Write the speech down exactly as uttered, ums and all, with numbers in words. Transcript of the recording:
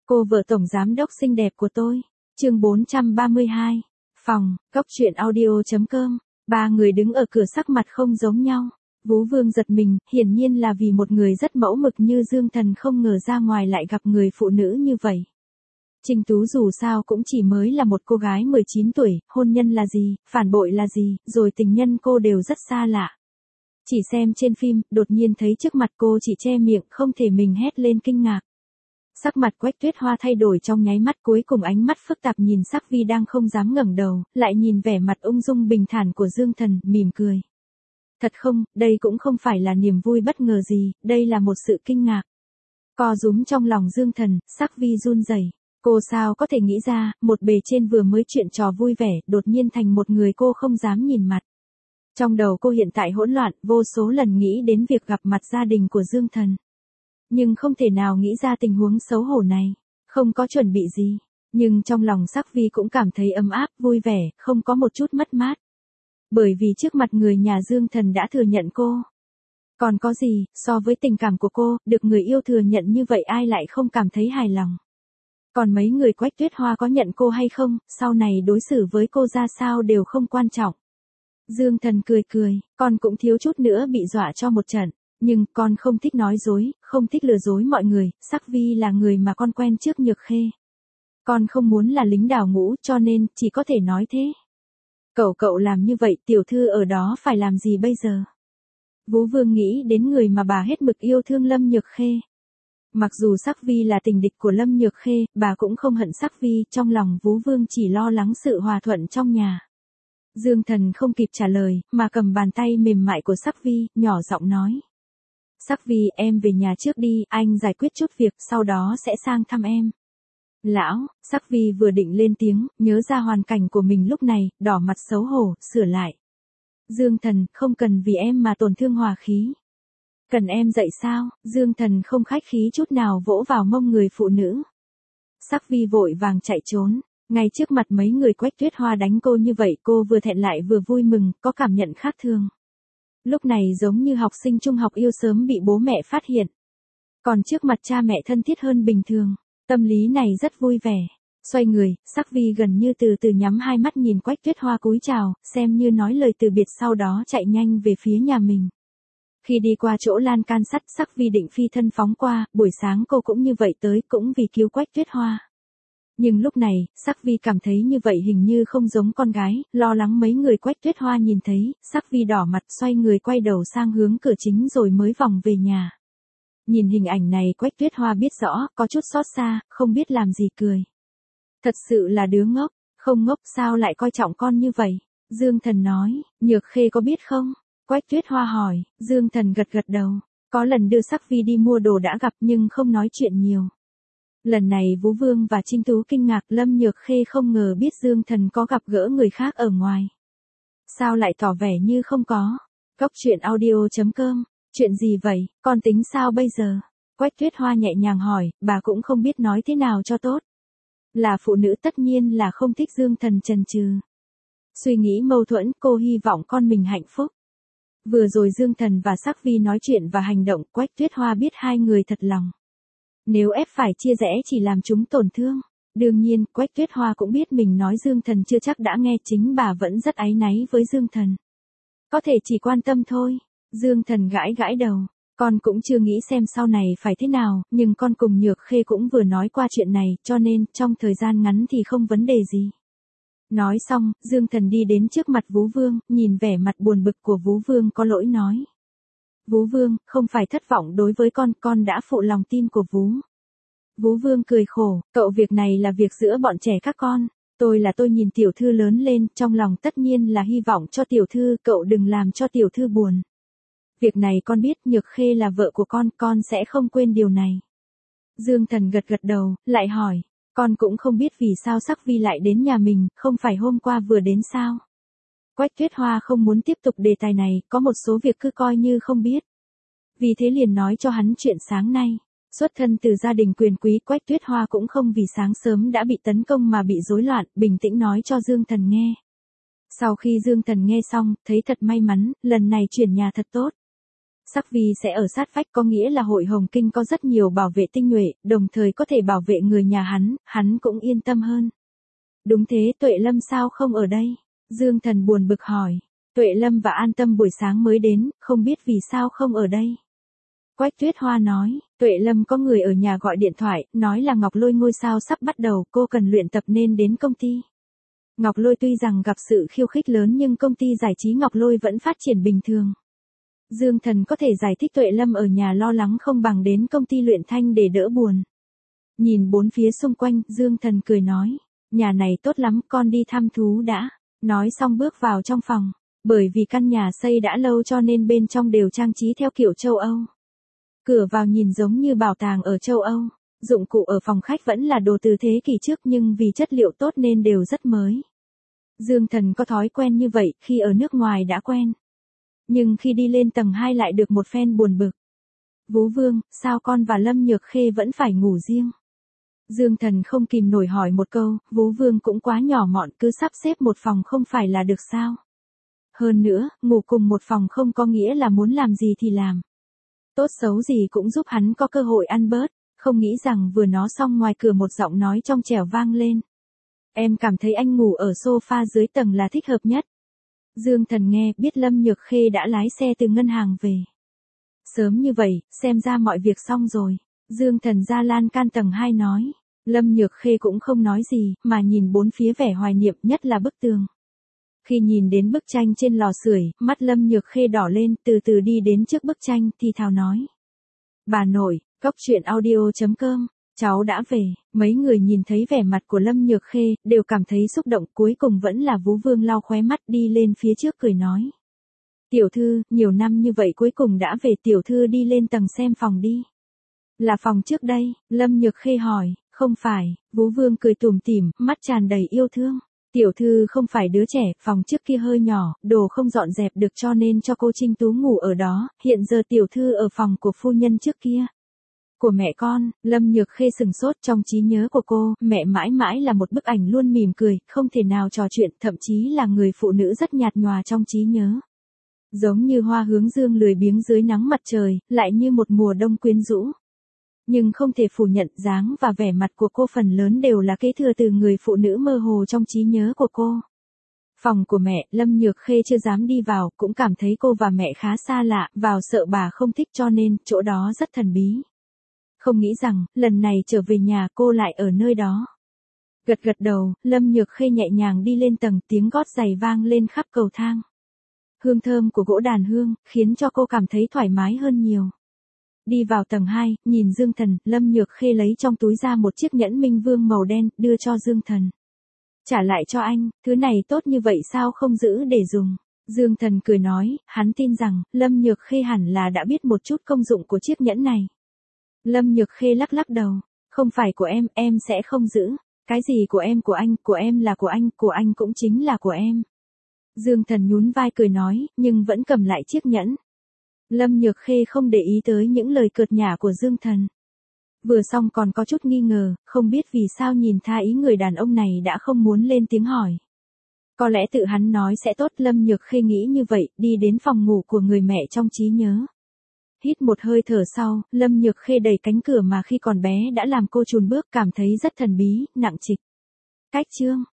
Cô vợ tổng giám đốc xinh đẹp của tôi. Chương bốn trăm ba mươi hai. Phòng, góc truyện audio chấm com. Ba người đứng ở cửa sắc mặt không giống nhau. Vú Vương giật mình, hiển nhiên là vì một người rất mẫu mực như Dương Thần không ngờ ra ngoài lại gặp người phụ nữ như vậy. Trình Tú dù sao cũng chỉ mới là một cô gái mười chín tuổi, hôn nhân là gì, phản bội là gì, rồi tình nhân cô đều rất xa lạ. Chỉ xem trên phim, đột nhiên thấy trước mặt cô chỉ che miệng không thể mình hét lên kinh ngạc. Sắc mặt Quách Tuyết Hoa thay đổi trong nháy mắt, cuối cùng ánh mắt phức tạp nhìn Sắc Vi đang không dám ngẩng đầu, lại nhìn vẻ mặt ung dung bình thản của Dương Thần, mỉm cười. Thật không, đây cũng không phải là niềm vui bất ngờ gì, đây là một sự kinh ngạc. Co rúm trong lòng Dương Thần, Sắc Vi run rẩy. Cô sao có thể nghĩ ra, một bề trên vừa mới chuyện trò vui vẻ, đột nhiên thành một người cô không dám nhìn mặt. Trong đầu cô hiện tại hỗn loạn, vô số lần nghĩ đến việc gặp mặt gia đình của Dương Thần. Nhưng không thể nào nghĩ ra tình huống xấu hổ này, không có chuẩn bị gì. Nhưng trong lòng Sắc Vi cũng cảm thấy ấm áp, vui vẻ, không có một chút mất mát. Bởi vì trước mặt người nhà Dương Thần đã thừa nhận cô. Còn có gì, so với tình cảm của cô, được người yêu thừa nhận như vậy ai lại không cảm thấy hài lòng. Còn mấy người Quách Tuyết Hoa có nhận cô hay không, sau này đối xử với cô ra sao đều không quan trọng. Dương Thần cười cười, con cũng thiếu chút nữa bị dọa cho một trận. Nhưng con không thích nói dối, không thích lừa dối mọi người, Sắc Vi là người mà con quen trước Nhược Khê. Con không muốn là lính đào ngũ cho nên chỉ có thể nói thế. Cậu cậu làm như vậy tiểu thư ở đó phải làm gì bây giờ? Vú Vương nghĩ đến người mà bà hết mực yêu thương Lâm Nhược Khê. Mặc dù Sắc Vi là tình địch của Lâm Nhược Khê, bà cũng không hận Sắc Vi, trong lòng Vú Vương chỉ lo lắng sự hòa thuận trong nhà. Dương Thần không kịp trả lời, mà cầm bàn tay mềm mại của Sắc Vi, nhỏ giọng nói. Sắc Vi, em về nhà trước đi, anh giải quyết chút việc, sau đó sẽ sang thăm em. Lão, Sắc Vi vừa định lên tiếng, nhớ ra hoàn cảnh của mình lúc này, đỏ mặt xấu hổ, sửa lại. Dương Thần, không cần vì em mà tổn thương hòa khí. Cần em dạy sao? Dương Thần không khách khí chút nào vỗ vào mông người phụ nữ. Sắc Vi vội vàng chạy trốn, ngay trước mặt mấy người Quách Tuyết Hoa đánh cô như vậy, cô vừa thẹn lại vừa vui mừng, có cảm nhận khác thường. Lúc này giống như học sinh trung học yêu sớm bị bố mẹ phát hiện. Còn trước mặt cha mẹ thân thiết hơn bình thường, tâm lý này rất vui vẻ. Xoay người, Sắc Vi gần như từ từ nhắm hai mắt nhìn Quách Tuyết Hoa cúi chào, xem như nói lời từ biệt, sau đó chạy nhanh về phía nhà mình. Khi đi qua chỗ lan can sắt, Sắc Vi định phi thân phóng qua, buổi sáng cô cũng như vậy tới, cũng vì cứu Quách Tuyết Hoa. Nhưng lúc này, Sắc Vi cảm thấy như vậy hình như không giống con gái, lo lắng mấy người Quách Tuyết Hoa nhìn thấy, Sắc Vi đỏ mặt xoay người quay đầu sang hướng cửa chính rồi mới vòng về nhà. Nhìn hình ảnh này Quách Tuyết Hoa biết rõ, có chút xót xa, không biết làm gì cười. Thật sự là đứa ngốc, không ngốc sao lại coi trọng con như vậy? Dương Thần nói, Nhược Khê có biết không? Quách Tuyết Hoa hỏi, Dương Thần gật gật đầu, có lần đưa Sắc Vi đi mua đồ đã gặp nhưng không nói chuyện nhiều. Lần này Vú Vương và Trinh Tú kinh ngạc, Lâm Nhược Khê không ngờ biết Dương Thần có gặp gỡ người khác ở ngoài. Sao lại tỏ vẻ như không có? Góc truyện audio chấm com, chuyện gì vậy, con tính sao bây giờ? Quách Tuyết Hoa nhẹ nhàng hỏi, bà cũng không biết nói thế nào cho tốt. Là phụ nữ tất nhiên là không thích Dương Thần chần chừ. Suy nghĩ mâu thuẫn, cô hy vọng con mình hạnh phúc. Vừa rồi Dương Thần và Sắc Vi nói chuyện và hành động, Quách Tuyết Hoa biết hai người thật lòng. Nếu ép phải chia rẽ chỉ làm chúng tổn thương. Đương nhiên, Quách Tuyết Hoa cũng biết mình nói Dương Thần chưa chắc đã nghe, chính bà vẫn rất áy náy với Dương Thần. Có thể chỉ quan tâm thôi. Dương Thần gãi gãi đầu. Con cũng chưa nghĩ xem sau này phải thế nào, nhưng con cùng Nhược Khê cũng vừa nói qua chuyện này, cho nên, trong thời gian ngắn thì không vấn đề gì. Nói xong, Dương Thần đi đến trước mặt Vú Vương, nhìn vẻ mặt buồn bực của Vú Vương có lỗi nói. Vú Vương, không phải thất vọng đối với con, con đã phụ lòng tin của Vú. Vú Vương cười khổ, cậu, việc này là việc giữa bọn trẻ các con. Tôi là tôi nhìn tiểu thư lớn lên, trong lòng tất nhiên là hy vọng cho tiểu thư, cậu đừng làm cho tiểu thư buồn. Việc này con biết, Nhược Khê là vợ của con, con sẽ không quên điều này. Dương Thần gật gật đầu, lại hỏi, con cũng không biết vì sao Sắc Vi lại đến nhà mình, không phải hôm qua vừa đến sao? Quách Tuyết Hoa không muốn tiếp tục đề tài này, có một số việc cứ coi như không biết. Vì thế liền nói cho hắn chuyện sáng nay. Xuất thân từ gia đình quyền quý, Quách Tuyết Hoa cũng không vì sáng sớm đã bị tấn công mà bị rối loạn, bình tĩnh nói cho Dương Thần nghe. Sau khi Dương Thần nghe xong, thấy thật may mắn, lần này chuyển nhà thật tốt. Sắc Vi sẽ ở sát vách có nghĩa là hội Hồng Kinh có rất nhiều bảo vệ tinh nhuệ, đồng thời có thể bảo vệ người nhà hắn, hắn cũng yên tâm hơn. Đúng thế, Tuệ Lâm sao không ở đây? Dương Thần buồn bực hỏi. Tuệ Lâm và An Tâm buổi sáng mới đến, không biết vì sao không ở đây. Quách Tuyết Hoa nói, Tuệ Lâm có người ở nhà gọi điện thoại, nói là Ngọc Lôi ngôi sao sắp bắt đầu, cô cần luyện tập nên đến công ty. Ngọc Lôi tuy rằng gặp sự khiêu khích lớn nhưng công ty giải trí Ngọc Lôi vẫn phát triển bình thường. Dương Thần có thể giải thích Tuệ Lâm ở nhà lo lắng không bằng đến công ty luyện thanh để đỡ buồn. Nhìn bốn phía xung quanh, Dương Thần cười nói, nhà này tốt lắm, con đi thăm thú đã. Nói xong bước vào trong phòng, bởi vì căn nhà xây đã lâu cho nên bên trong đều trang trí theo kiểu châu Âu. Cửa vào nhìn giống như bảo tàng ở châu Âu, dụng cụ ở phòng khách vẫn là đồ từ thế kỷ trước nhưng vì chất liệu tốt nên đều rất mới. Dương Thần có thói quen như vậy, khi ở nước ngoài đã quen. Nhưng khi đi lên tầng hai lại được một phen buồn bực. Vú Vương, sao con và Lâm Nhược Khê vẫn phải ngủ riêng? Dương Thần không kìm nổi hỏi một câu, Vú Vương cũng quá nhỏ mọn, cứ sắp xếp một phòng không phải là được sao? Hơn nữa, ngủ cùng một phòng không có nghĩa là muốn làm gì thì làm. Tốt xấu gì cũng giúp hắn có cơ hội ăn bớt, không nghĩ rằng vừa nói xong ngoài cửa một giọng nói trong trẻo vang lên. Em cảm thấy anh ngủ ở sofa dưới tầng là thích hợp nhất. Dương Thần nghe, biết Lâm Nhược Khê đã lái xe từ ngân hàng về. Sớm như vậy, xem ra mọi việc xong rồi. Dương Thần ra lan can tầng hai nói. Lâm Nhược Khê cũng không nói gì, mà nhìn bốn phía vẻ hoài niệm, nhất là bức tường. Khi nhìn đến bức tranh trên lò sưởi, mắt Lâm Nhược Khê đỏ lên, từ từ đi đến trước bức tranh, thì thào nói. Bà nội, cóc truyện audio chấm com, cháu đã về. Mấy người nhìn thấy vẻ mặt của Lâm Nhược Khê, đều cảm thấy xúc động, cuối cùng vẫn là Vú Vương lau khóe mắt đi lên phía trước cười nói. Tiểu thư, nhiều năm như vậy cuối cùng đã về, tiểu thư đi lên tầng xem phòng đi. Là phòng trước đây, Lâm Nhược Khê hỏi. Không phải, Vú Vương cười tủm tỉm, mắt tràn đầy yêu thương. Tiểu thư không phải đứa trẻ, phòng trước kia hơi nhỏ, đồ không dọn dẹp được cho nên cho cô Trinh Tú ngủ ở đó, hiện giờ tiểu thư ở phòng của phu nhân trước kia. Của mẹ con, Lâm Nhược Khê sừng sốt, trong trí nhớ của cô, mẹ mãi mãi là một bức ảnh luôn mỉm cười, không thể nào trò chuyện, thậm chí là người phụ nữ rất nhạt nhòa trong trí nhớ. Giống như hoa hướng dương lười biếng dưới nắng mặt trời, lại như một mùa đông quyến rũ. Nhưng không thể phủ nhận dáng và vẻ mặt của cô phần lớn đều là kế thừa từ người phụ nữ mơ hồ trong trí nhớ của cô. Phòng của mẹ, Lâm Nhược Khê chưa dám đi vào, cũng cảm thấy cô và mẹ khá xa lạ, vào sợ bà không thích cho nên, chỗ đó rất thần bí. Không nghĩ rằng, lần này trở về nhà cô lại ở nơi đó. Gật gật đầu, Lâm Nhược Khê nhẹ nhàng đi lên tầng, tiếng gót giày vang lên khắp cầu thang. Hương thơm của gỗ đàn hương, khiến cho cô cảm thấy thoải mái hơn nhiều. Đi vào tầng hai, nhìn Dương Thần, Lâm Nhược Khê lấy trong túi ra một chiếc nhẫn minh vương màu đen, đưa cho Dương Thần. Trả lại cho anh, thứ này tốt như vậy sao không giữ để dùng. Dương Thần cười nói, hắn tin rằng, Lâm Nhược Khê hẳn là đã biết một chút công dụng của chiếc nhẫn này. Lâm Nhược Khê lắc lắc đầu, không phải của em, em sẽ không giữ. Cái gì của em của anh, của em là của anh, của anh cũng chính là của em. Dương Thần nhún vai cười nói, nhưng vẫn cầm lại chiếc nhẫn. Lâm Nhược Khê không để ý tới những lời cợt nhả của Dương Thần. Vừa xong còn có chút nghi ngờ, không biết vì sao nhìn tha ý người đàn ông này đã không muốn lên tiếng hỏi. Có lẽ tự hắn nói sẽ tốt, Lâm Nhược Khê nghĩ như vậy, đi đến phòng ngủ của người mẹ trong trí nhớ. Hít một hơi thở sau, Lâm Nhược Khê đẩy cánh cửa mà khi còn bé đã làm cô chùn bước, cảm thấy rất thần bí, nặng trịch. Cách chương